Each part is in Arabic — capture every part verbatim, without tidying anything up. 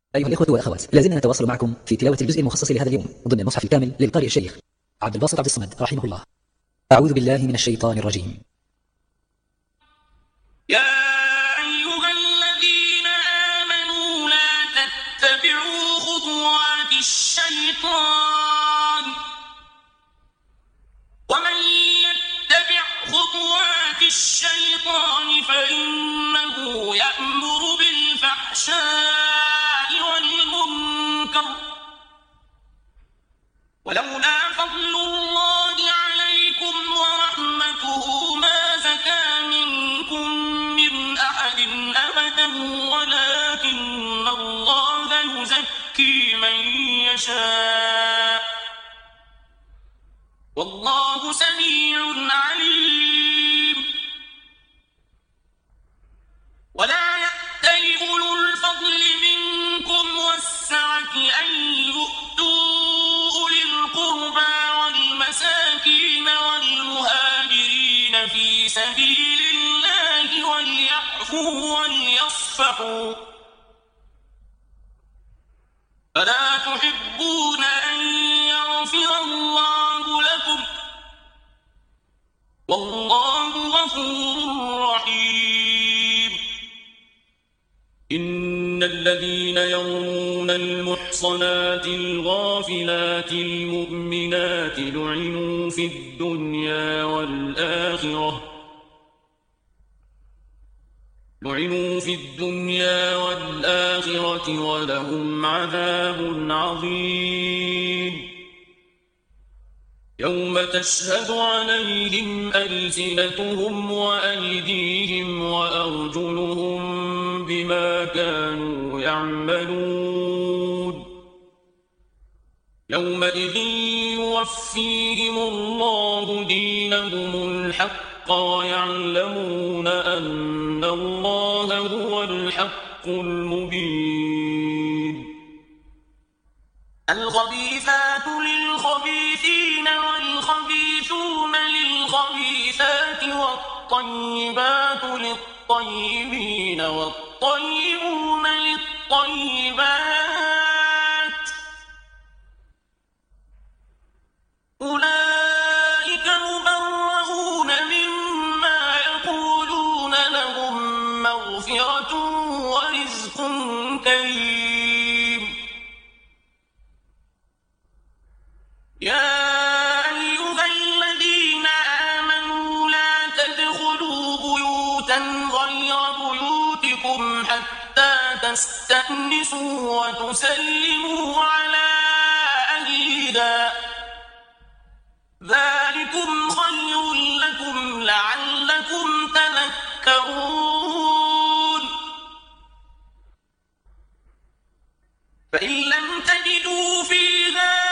أيها الإخوة والأخوات، لازلنا نتواصل معكم في تلاوة الجزء المخصص لهذا اليوم ضمن المصحف الكامل للقارئ الشيخ عبد الباسط عبد الصمد رحمه الله. أعوذ بالله من الشيطان الرجيم. يا أيها الذين آمنوا لا تتبعوا خطوات الشيطان، ومن يتبع خطوات الشيطان فإنه يأمر بالفحشاء والمنكر، ولولا فضل الله عليكم ورحمته ما زكى منكم من أحد أبدا، ولكن الله يزكي من يشاء، والله سميع عليم. ولا يأتل أولو الفضل منكم والسعة أن يؤتوا أولي القربى والمساكين والمهاجرين في سبيل الله وليعفوا وليصفحوا، ألا تحبون أن يغفر الله لكم، والله غفور رحيم. إن الذين يرمون المحصنات الغافلات المؤمنات لعنوا في الدنيا والآخرة لعنوا في الدنيا والآخرة ولهم عذاب عظيم. يوم تشهد عليهم ألسنتهم وأيديهم وأرجلهم بما كانوا يعملون، يومئذ يوفيهم الله دينهم الحق ويعلمون أن الله هو الحق المبين. الخبيثات للخبيثين والخبيثون للخبيثات والطيبات للطيبين والطيبون للطيبات، أولئك مبرؤون مما يقولون لهم مغفرة ورزق كريم. يا أيها الذين آمنوا لا تدخلوا بيوتا غير بيوتكم حتى تستأنسوا وتسلموا على أهلها، ذلكم خير لكم لعلكم تذكرون. فإن لم تجدوا فيها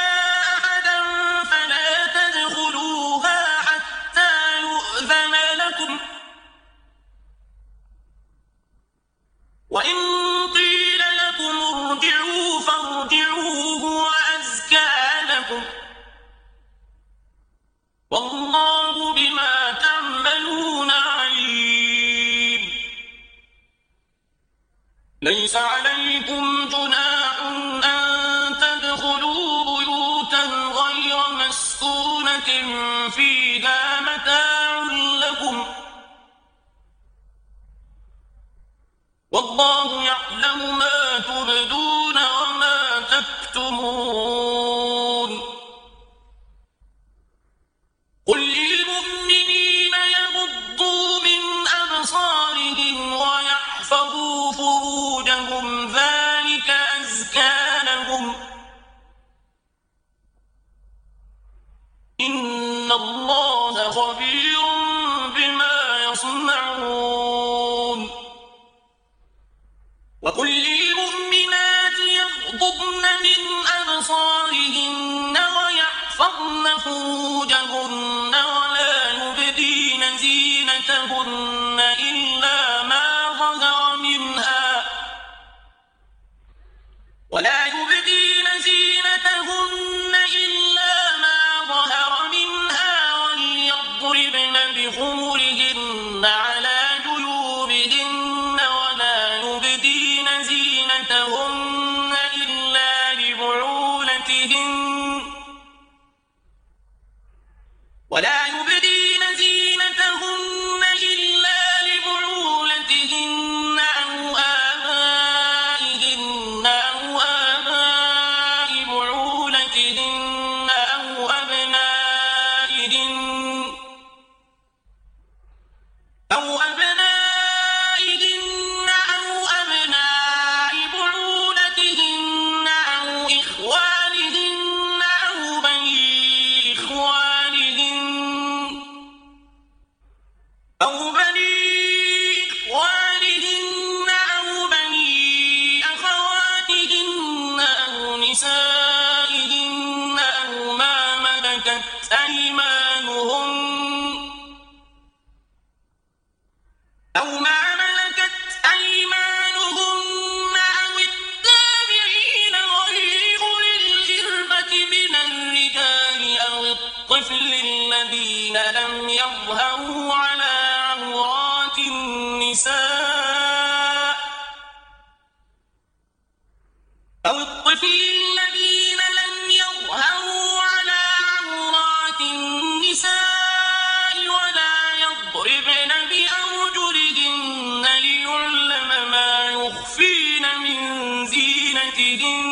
وإن قيل لكم ارجعوا فارجعوا هو أزكى لكم، والله بما تعملون عليم. ليس عليكم جناح أن تدخلوا بيوتا غير مسكونة فيها متاع لكم، والله يعلم ما تبدون وما تكتمون. قل للمؤمنين يغضوا من أبصارهم ويحفظوا فروجهم ذلك أزكى لهم، إن الله خبير بما يصنعون. وقل للمؤمنات يغضضن من أبصارهن ويحفظن فروجهن ولا يبدين زينتهن إلا ما ظهر منها ولا يبدين زينتهن إلا ما ظهر منها وليضربن بخمرهن على جيوبهن ولا يبدين زينتهن الذين لم يظهروا على عورات النساء أو الطفل الذين لم يظهروا على عورات النساء ولا يضربن بأرجلهن ليعلم ما يخفين من زينتهن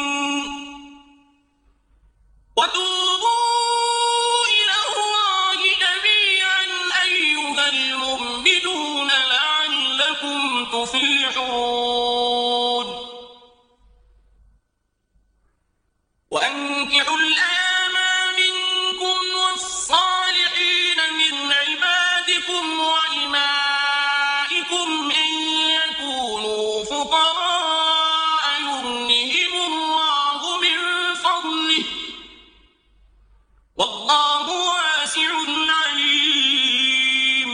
وتوبوا إلى الله جميعا أيها المؤمنون لعلكم تفلحون وأنكحوا الأيام منكم والصالحين من عبادكم وإمائكم إن يكونوا فقراء يغنهم الله من فضله والله واسع عليم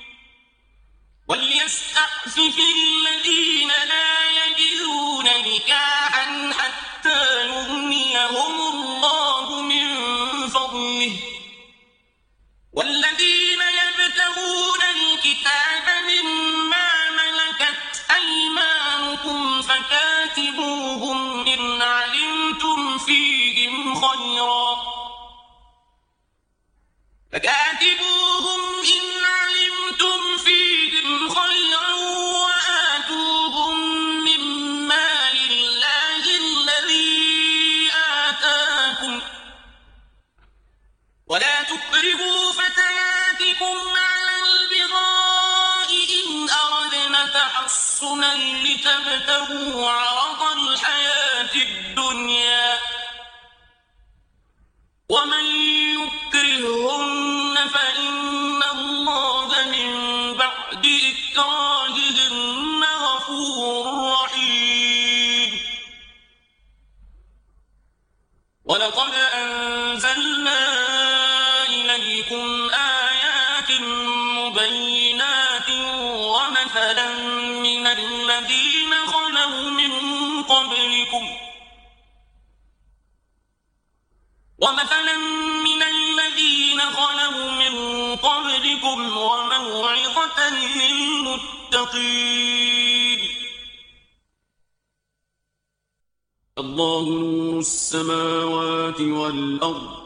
وليستعفف الذين لا يجدون نكاحا حتى يغنيهم الله من فضله والذين يبتغون الكتاب مما ملكت أيمانكم فكاتبوهم إن علمتم فيهم خيرا فكاتبوهم إن علمتم فيهم خيرا وآتوهم من مال الله الذي آتاكم ولا تكرهوا فتياتكم على البغاء إن أردنا تحصنا لتبتغوا عرض الحياة الدنيا ومن يكرهن فإن الله من بعد إكراههن غفور رحيم ولقد أنزلنا إليكم آيات مبينات ومثلا من الذين خلوا من قبلكم ومثلا من الذين خلوا من قبلكم وموعظة للمتقين الله نور السماوات والأرض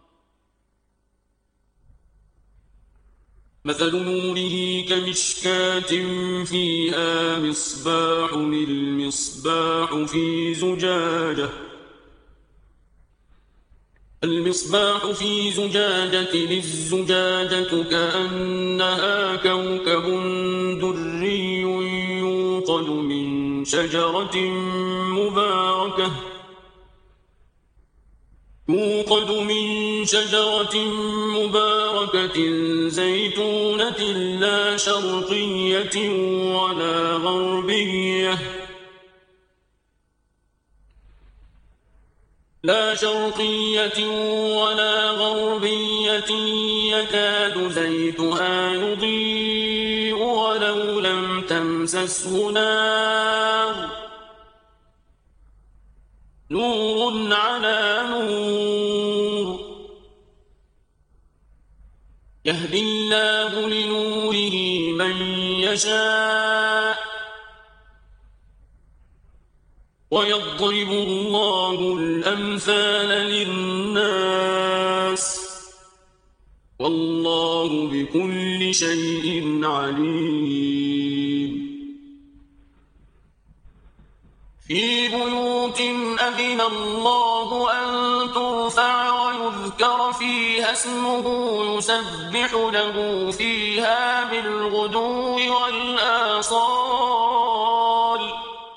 مثل نوره كمشكاة فيها مصباح المصباح في زجاجة المصباح في زجاجة الزجاجة كأنها كوكب دري يوقد من شجرة مباركة يوقد من شجرة مباركة زيتونة لا شرقية ولا غربية لا شرقية ولا غربية يكاد زيتها يضيء ولو لم تمسسه نار نور على نور يهدي الله لنوره من يشاء ويضرب الله الأمثال للناس والله بكل شيء عليم في بيوت أذن الله أن ترفع ويذكر فيها اسمه يسبح له فيها بالغدو والآصال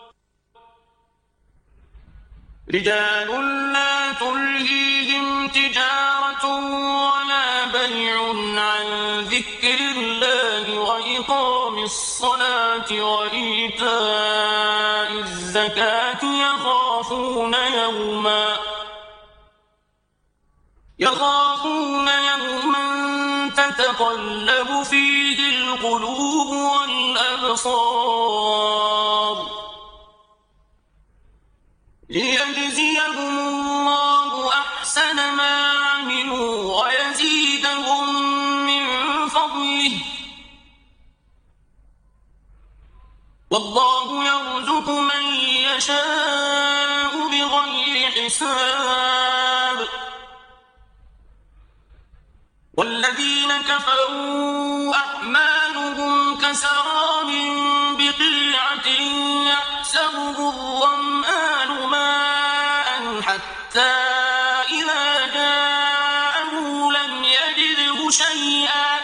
رجال لا تلهيهم تجارة ولا بيع عن ذكر الله وإقام الصلاة وإيتاء الزكاة يخافون يوما يخافون يوما تتقلب فيه القلوب والأبصار ليجزيهم الله أحسن ما عملوا ويزيدهم من يرزق من يشاء بغير حساب والذين كفروا أعمالهم كسراب بقيعة يحسبه الظمآن ماء حتى إذا جاءه لم يجده شيئا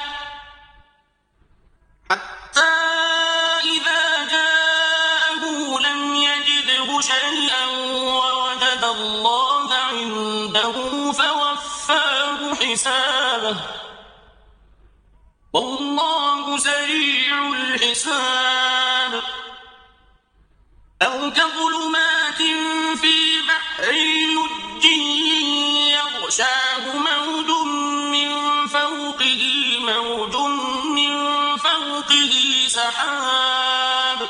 حتى إذا جاءه لم يجده شيئا ووجد الله عنده فوفاه حسابه والله سريع الحساب أو كظلمات في بحر لجي يغشاه موج من فوقه موج من فوقه سحاب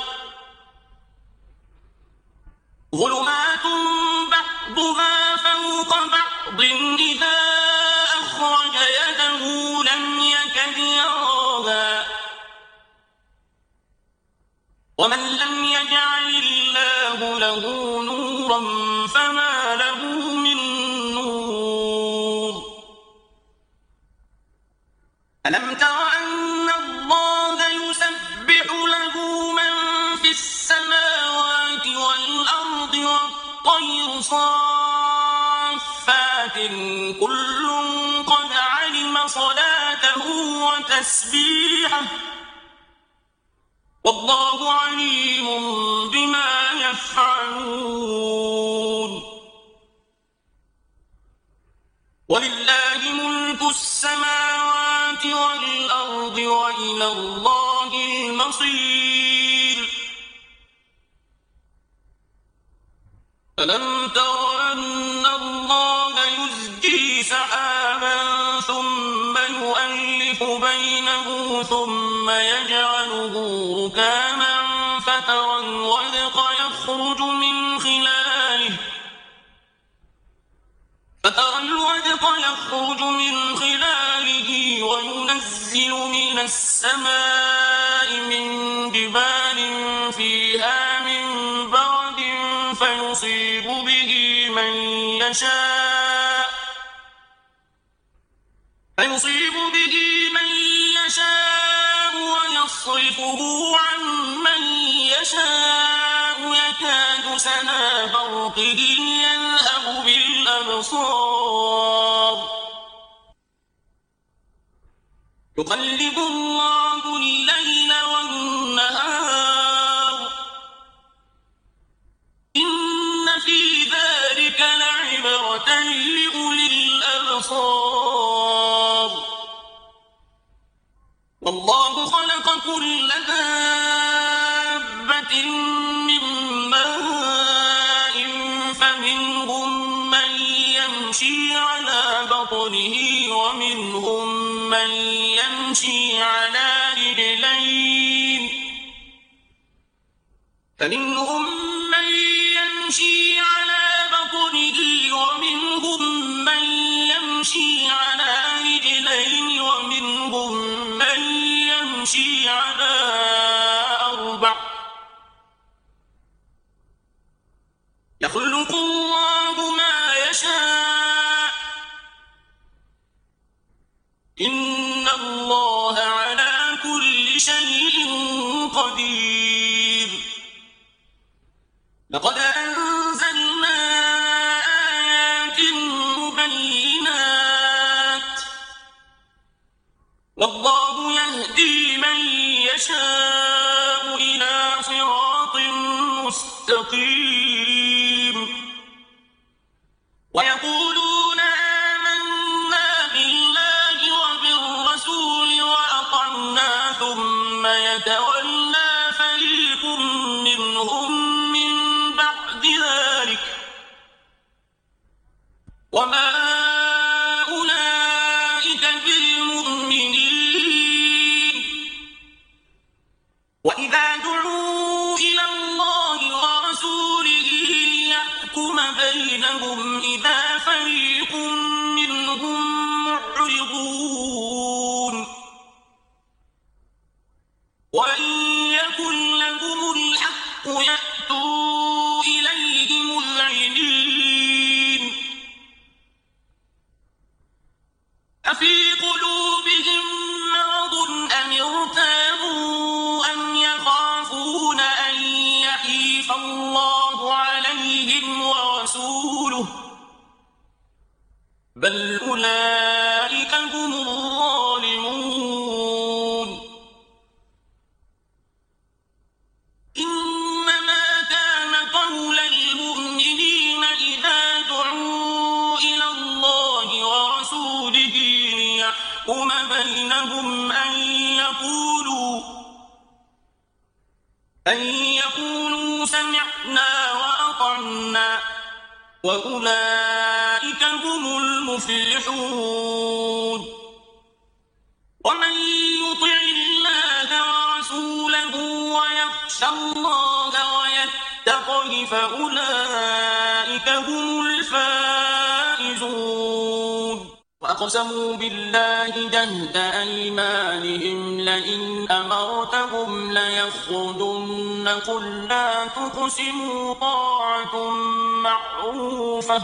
ظلمات بعضها فوق بعض إذا أخرج يده لم يكد يراها ومن لم يجعل الله له نورا فما له من نور ألم تر أن الله يسبح له من في السماوات والأرض والطير صافات كل قد علم صلاته وتسبيحه والله عليم بما يفعلون ولله ملك السماوات والأرض وإلى الله المصير ألم تر أن الله يزجي سحابا ثم يؤلف بينه ثم يجعله ركاما فترى الودق يخرج من خلاله فترى الودق يخرج من خلاله وينزل من السماء من جبال فيها من برد فيصيب به من يشاء فيصيب به من يشاء ويصرفه عن من يشاء يكاد سنا برقه يذهب بالأبصار يقلب الله الليل والنهار إن في ذلك لعبرة لأولي الأبصار والله خلق كل دابة من ماء فمنهم من يمشي على بطنه ومنهم من يمشي على رجلين فمنهم من يمشي على بطنه ومنهم من يمشي على رجلين ومنهم من يمشي على أربع يخلق الله ما يشاء إن الله على كل شيء قدير لقد أنزلنا آيات مبينات والله يهدي من يشاء إلى صراط مستقيم ويقولون آمنا بالله وبالرسول وأطعنا ثم يتولى فريق منهم من بعد ذلك وما أولئك بالمؤمنين وإذا دعوا إلى الله ورسوله ليحكم بينهم إذا فريق منهم معرضون وإن يكن لهم الحق يأتوا بل أولئك هم الظالمون إنما كان قول المؤمنين إذا دعوا إلى الله ورسوله ليحكم بينهم أن يقولوا أن يقولوا سمعنا وأطعنا وأولئك هم المفلحون ومن يطع الله ورسوله ويخشى الله ويتقه فأولئك هم الفائزون وأقسموا بالله جهد أيمانهم لئن أمرتهم ليخرجن قل لا تقسموا طاعة معروفة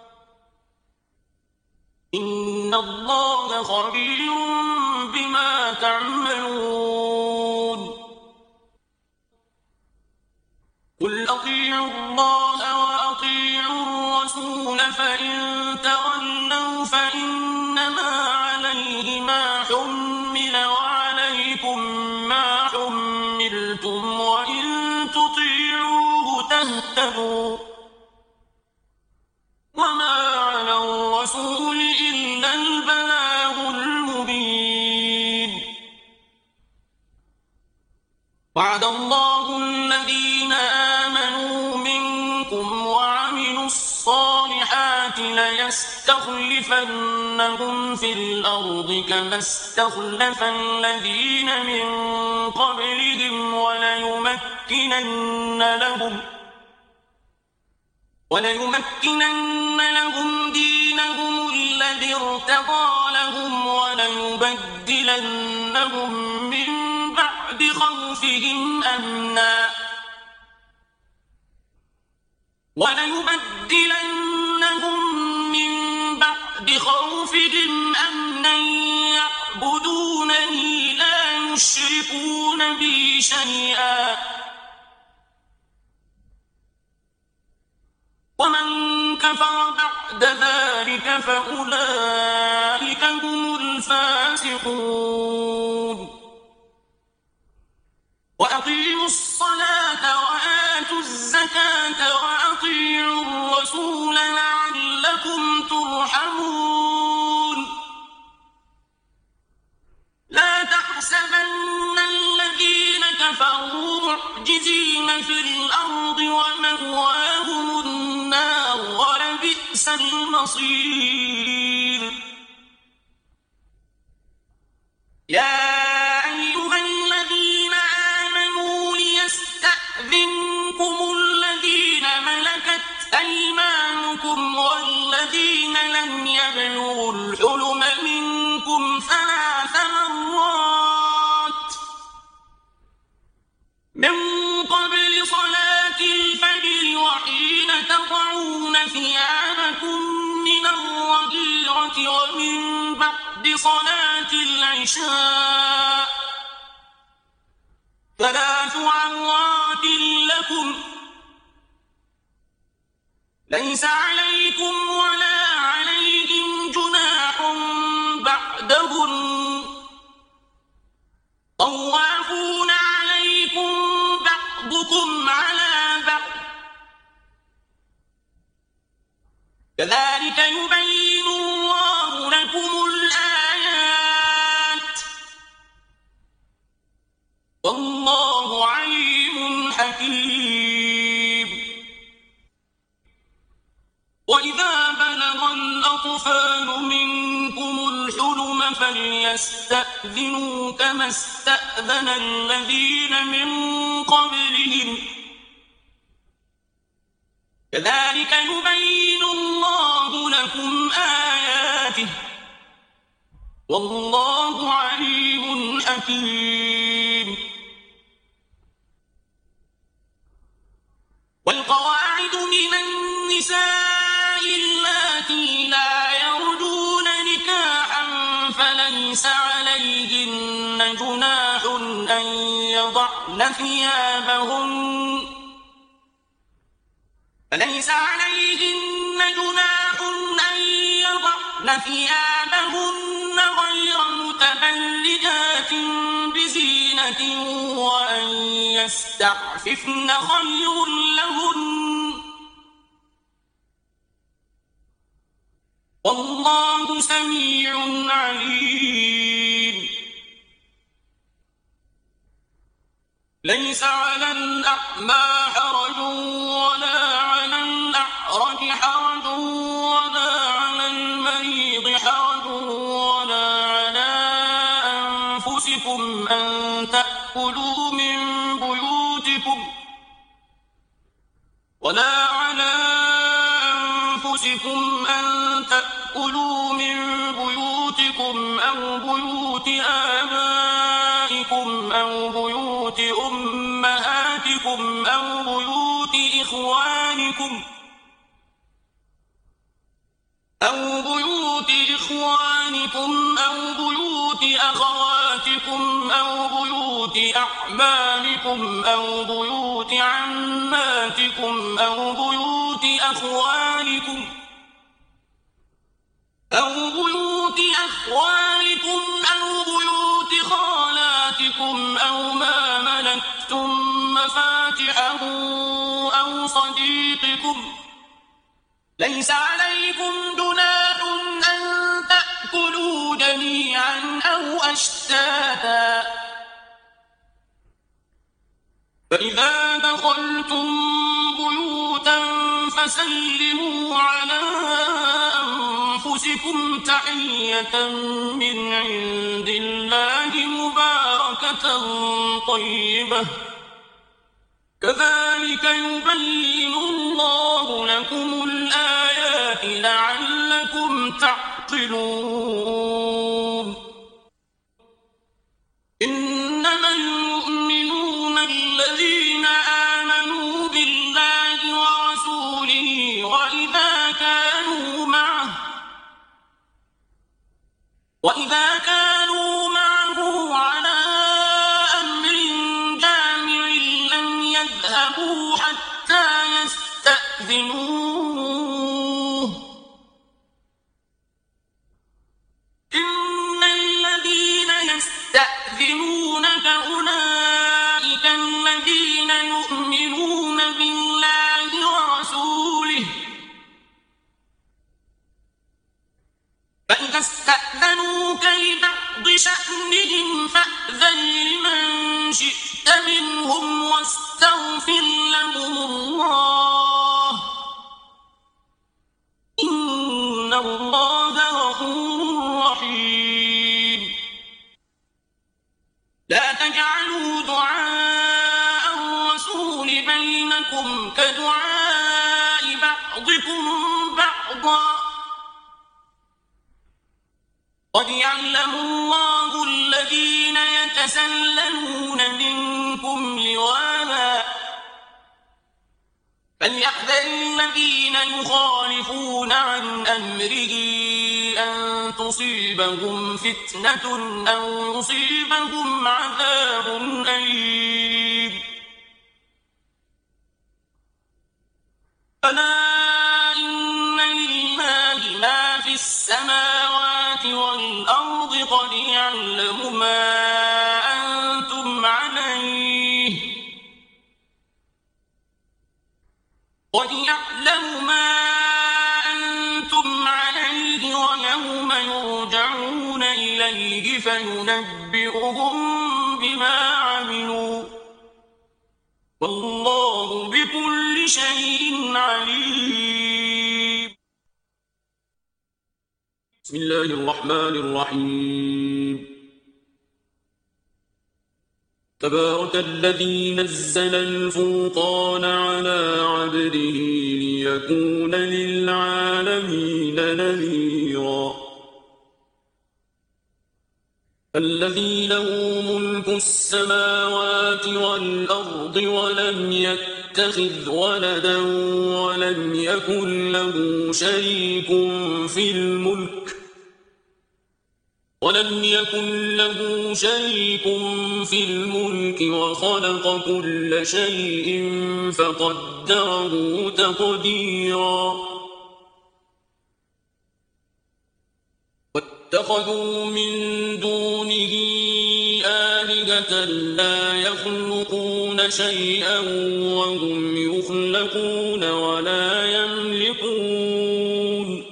إن الله خبير بما تعملون قل أطيعوا الله وأطيعوا الرسول فإن تولوا فإنما عليه ما حمل وعليكم ما حملتم وإن تطيعوه تهتدوا وما على الرسول إلا البلاغ المبين وعد الله الذين آمنوا منكم وعملوا الصالحات ليستخلفنهم في الأرض كما استخلف الذين من قبلهم وليمكنن لهم وليمكنن لهم دينهم الذي ارتضى لهم وليبدلنهم من بعد خوفهم أمنا وليبدلنهم من بعد خوفهم أمنا يعبدونني لا يشركون بي شيئا ومن كفر بعد ذلك فأولئك هم الفاسقون وأقيموا الصلاة وآتوا الزكاة وأطيعوا الرسول لعلكم ترحمون لا تحسبن الذين كفروا معجزين في الأرض ومأواهم النار ولبئس المصير يا أيها الذين آمنوا ليستأذنكم الذين ملكت أيمانكم والذين لم يبلغوا الحلم منكم ثلاث مرات من قبل صلاة الفجر وحين تضعون ثيابكم من الظهيرة ومن بعد صلاة العشاء ثلاث عورات لكم ليس عليكم ولا عليهم جناح بعدهن طوافون عليكم بعضكم على بعض كذلك يبين الله لكم الآيات والله عليم حكيم وإذا بلغ الأطفال منكم الحلم فليستأذنوا كما استأذن الذين من قبلهم كذلك يبين الله لكم آياته والله عليم حكيم والقواعد من النساء اللاتي لا يرجون نكاحا فليس عليهن جناح أن يضعن ثيابهن فليس عليهن جناح أن يضعن يضعن ثيابهن غير متبرجات بزينة وأن يستعففن خير لهن والله سميع عليم. ليس على الأعمى حرج ولا على الأعرج حرج ولا على المريض حرج ولا على أنفسكم أن تأكلوا من بيوتكم ولا على أنفسكم أن تأكلوا من بيوتكم أو بيوت آبائكم أو بيوت أمهاتكم أو بيوت إخوانكم أو بيوت إخوانكم أو بيوت أخواتكم أو بيوت أعمامكم أو بيوت عماتكم أو بيوت أخوالكم أو بيوت أخوالكم أو بيوت خالاتكم أو ما ملكتم مفاتحه أو صديقكم. ليس عليكم جناح أن تأكلوا جميعا أو أشتاتا فإذا دخلتم بيوتا فسلموا على أنفسكم تحية من عند الله مباركة طيبة كذلك يبين الله لكم الآيات لعلكم تعقلون. إنما المؤمنون الذين آمنوا بالله ورسوله وإذا كانوا معه وإذا كانوا معه على أمر جامع لم يذهبوا حتى يستأذنوه. إن الذين يستأذنونك أولئك الذين يؤمنون بالله ورسوله فإذا استأذنوك لبعض شأنهم فأذن لمن شئت منهم واستغفر لهم الله إن الله غفور رحيم. لا تجعلوا دعاء الرسول بينكم كدعاء بعضكم بعضا قد يعلم الله الذين يتسللون منكم لواذا فليحذر الذين يخالفون عن أمره أن تصيبهم فتنة أو يصيبهم عذاب أليم. ألا إن لله ما في السماوات والأرض قد يعلم ما أنتم عليه قد يعلم ما أنتم عليه ويوم يرجعون إليه فينبئهم بما عملوا والله بكل شيء عليم. بسم الله الرحمن الرحيم. تبارك الذي نزل الفرقان على عبده ليكون للعالمين نذيرا. الذي له ملك السماوات والأرض ولم يتخذ ولدا ولم يكن له شريك في الملك ولم يكن له شريك في الملك وخلق كل شيء فقدره تقديرا. واتخذوا من دونه آلهة لا يخلقون شيئا وهم يخلقون ولا يملكون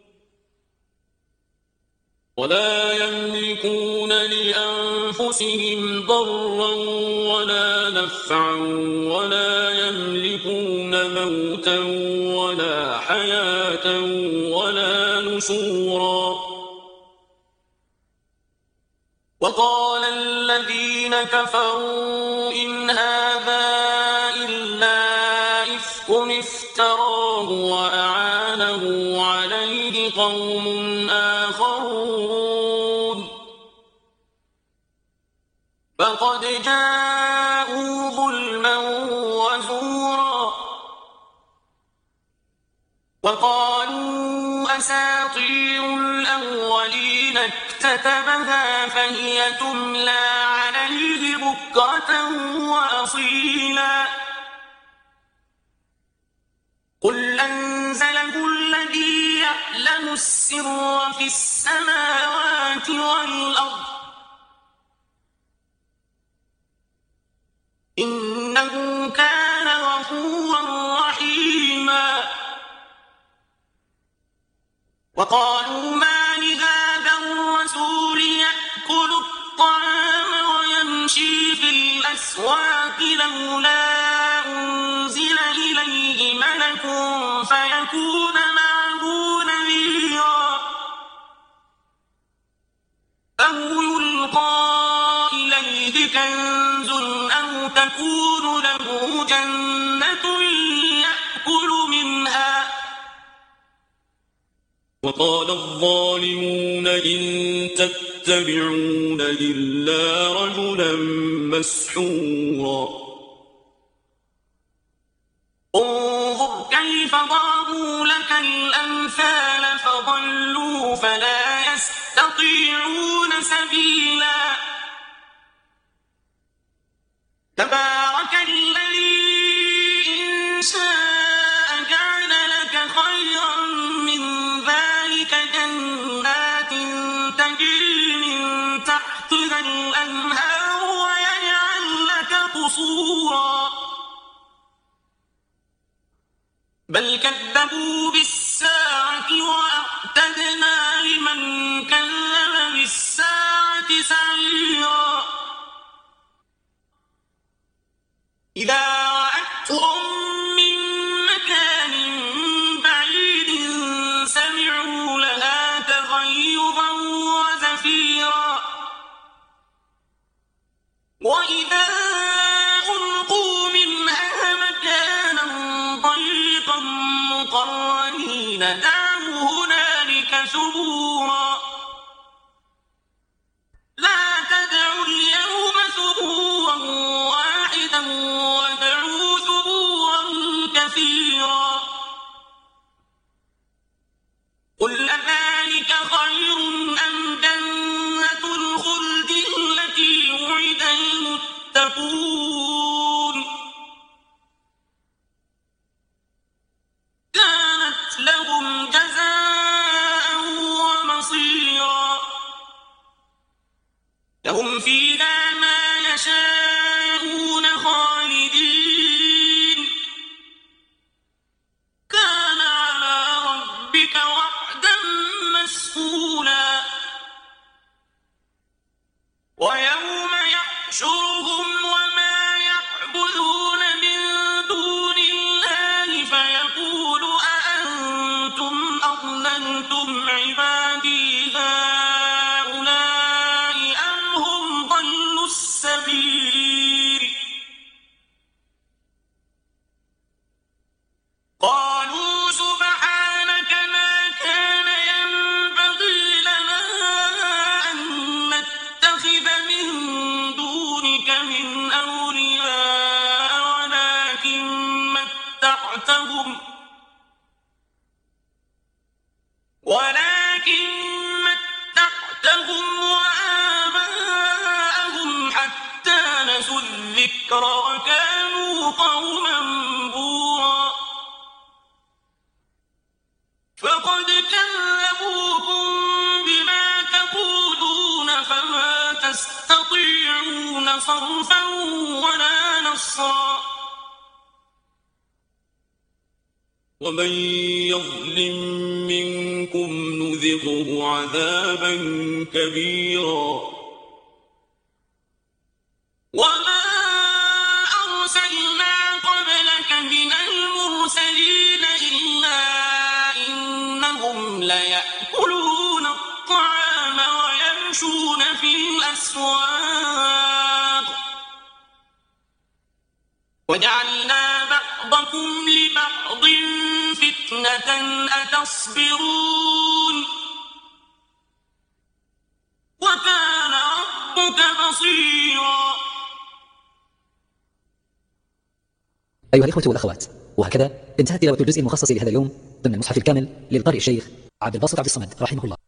ولا يملكون لأنفسهم ضرا ولا نفعا ولا يملكون موتا ولا حياة ولا نشورا. وقال الذين كفروا إن هذا إلا إفك افتراه وأعانه عليه قوم آخرون فقد جاءوا ظلما وزورا وقالوا أساطير الأولين اكتتبها فهي تملى عليه بكرة وأصيلا قل أنزله الذي يعلم السر في السماوات والأرض إنه كان غفورا رحيما. وقالوا ما لهذا الرسول يأكل الطعام ويمشي في الأسواق لولا أنزل إليه ملك فيكون معه نذيرا أو يلقى إليه كنز أو تكون له جنة يأكل منها. وقال الظالمون إن تتبعون إلا رجلا مسحورا انظر كيف ضربوا لك الأمثال فضلوا فلا يستطيعون سبيلا. تبارك الذي إن شاء جعل لك خيرا من ذلك جنات تجري من تحتها الأنهار ويجعل لك قصورا بل كذبوا بالساعة وأعتدنا لمن كذب بالساعة سعيرا. إذا رأتهم من مكان بعيد سمعوا لها تغيظا وزفيرا وإذا ألقوا منها مكانا ضيقا مقرنين دعوا هنالك ثبورا لا تدعوا اليوم ثبورا واحدا وادعوا ثبورا كثيرا. قل أذلك خير أم جنة الخلد التي وعد المتقون كانت لهم جزاء ومصيرا لهم فيها ما يشاءون خالدين كان على ربك وعدا مسئولا. ويوم يحشرهم وما يعبدون من دون الله فيقول أأنتم أضللتم عبادي هؤلاء أم هم ضلوا السبيل قالوا سبحانك ما كان ينبغي لنا أن نتخذ من دونك من أولياء ولكن متعتهم ولكن متعتهم وآباءهم حتى نسوا الذكر وكانوا قوما بورا فقد كذبوكم بما صرفا ولا نصرا ومن يظلم منكم نذقه عذابا كبيرا وما أرسلنا قبلك من المرسلين إلا إنهم ليأكلون الطعام ويمشون في الأسواق وجعلنا بعضكم لبعض فتنة أتصبرون وكان ربك بصيرا. أيها الإخوة والأخوات، وهكذا انتهت تلاوة الجزء المخصص لهذا اليوم ضمن المصحف الكامل للقارئ الشيخ عبد الباسط عبد الصمد رحمه الله.